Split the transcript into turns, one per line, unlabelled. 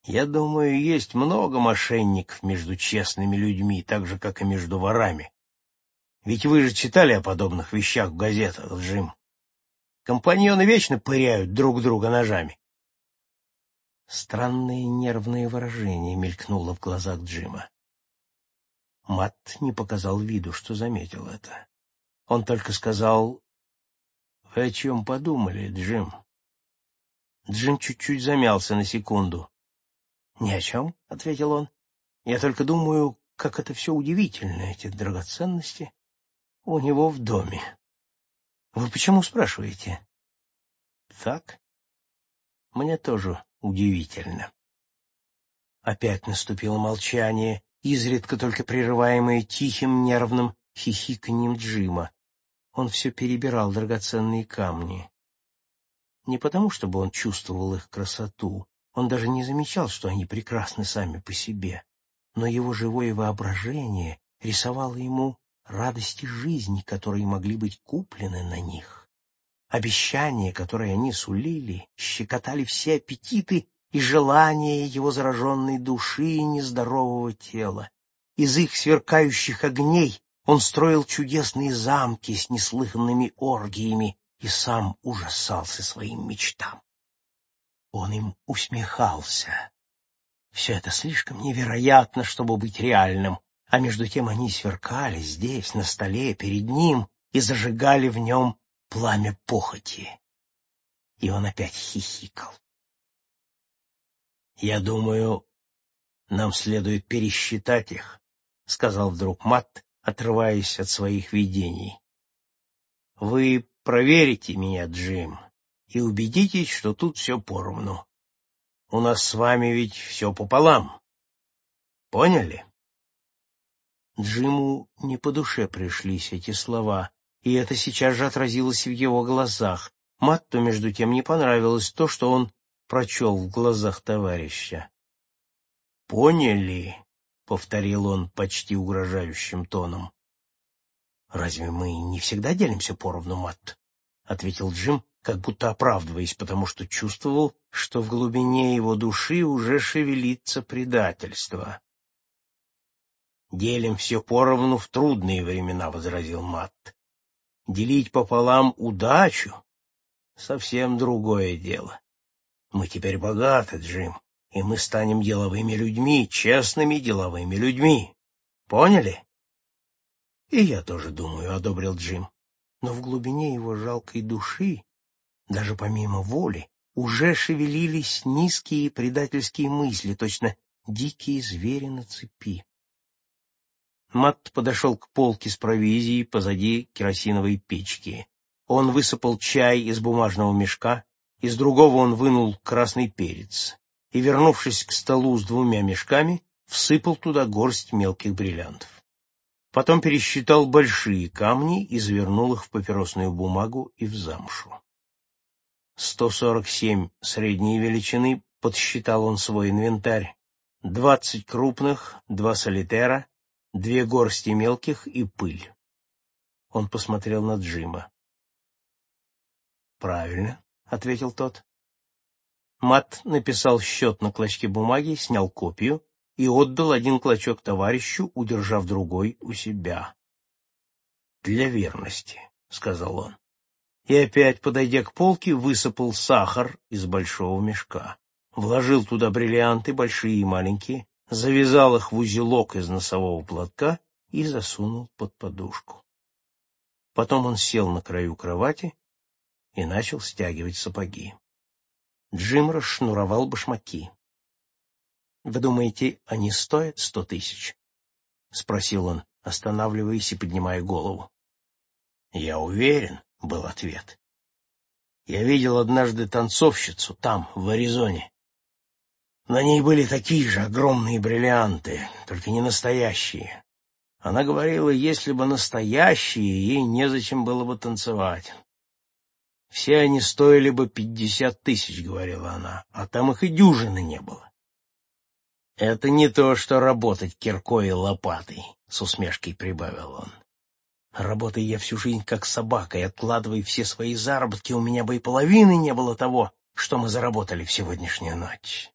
Я думаю, есть много мошенников между честными людьми, так же, как и между ворами. Ведь вы же читали о подобных вещах в газетах, Джим. Компаньоны вечно пыряют друг друга ножами. Странное нервное выражение мелькнуло в глазах Джима. Матт не показал виду, что заметил это. Он только сказал: «Вы о чем подумали, Джим?» Джим чуть-чуть замялся на секунду. «Ни о чем», — ответил он. «Я только думаю, как это все удивительно, эти драгоценности у него в доме». «Вы почему спрашиваете?» «Так, мне тоже удивительно». Опять наступило молчание, изредка только прерываемое тихим нервным хихиканьем Джима. Он все перебирал драгоценные камни. Не потому, чтобы он чувствовал их красоту, он даже не замечал, что они прекрасны сами по себе, но его живое воображение рисовало ему радости жизни, которые могли быть куплены на них. Обещания, которые они сулили, щекотали все аппетиты и желания его зараженной души и нездорового тела. Из их сверкающих огней он строил чудесные замки с неслыханными оргиями и сам ужасался своим мечтам. Он им усмехался. Все это слишком невероятно, чтобы быть реальным, а между тем они сверкали здесь, на столе, перед ним, и зажигали в нем пламя похоти. И он опять хихикал. «Я думаю, нам следует пересчитать их», — сказал вдруг Матт, отрываясь от своих видений. «Вы проверите меня, Джим, и убедитесь, что тут все поровну. У нас с вами ведь все пополам. Поняли?» Джиму не по душе пришлись эти слова, и это сейчас же отразилось в его глазах. Матту, между тем, не понравилось то, что он прочел в глазах товарища. «Поняли?» — повторил он почти угрожающим тоном. «Разве мы не всегда делимся поровну, Матт?» — ответил Джим, как будто оправдываясь, потому что чувствовал, что в глубине его души уже шевелится предательство. «Делим все поровну в трудные времена», — возразил Матт. «Делить пополам удачу — совсем другое дело. Мы теперь богаты, Джим, и мы станем деловыми людьми, честными деловыми людьми. Поняли?» «И я тоже думаю», — одобрил Джим. Но в глубине его жалкой души, даже помимо воли, уже шевелились низкие предательские мысли, точно дикие звери на цепи. Матт подошел к полке с провизией позади керосиновой печки. Он высыпал чай из бумажного мешка, из другого он вынул красный перец и, вернувшись к столу с 2 мешками, всыпал туда горсть мелких бриллиантов. Потом пересчитал большие камни и завернул их в папиросную бумагу и в замшу. 147 средней величины, подсчитал он свой инвентарь, 20 крупных, 2 солитера, 2 горсти мелких и пыль. Он посмотрел на Джима. «Правильно», — ответил тот. Матт написал счет на клочке бумаги, снял копию и отдал 1 клочок товарищу, удержав другой у себя. «Для верности», — сказал он. И опять, подойдя к полке, высыпал сахар из большого мешка, вложил туда бриллианты, большие и маленькие, завязал их в узелок из носового платка и засунул под подушку. Потом он сел на краю кровати и начал стягивать сапоги. Джим расшнуровал башмаки. «Вы думаете, они стоят 100 000?» — спросил он, останавливаясь и поднимая голову. «Я уверен», — был ответ. «Я видел однажды танцовщицу там, в Аризоне. На ней были такие же огромные бриллианты, только не настоящие. Она говорила, если бы настоящие, ей незачем было бы танцевать. Все они стоили бы 50 000, говорила она, а там их и дюжины не было. Это не то, что работать киркой и лопатой, с усмешкой прибавил он. Работая я всю жизнь как собака и откладывая все свои заработки, у меня бы и половины не было того, что мы заработали в сегодняшнюю ночь.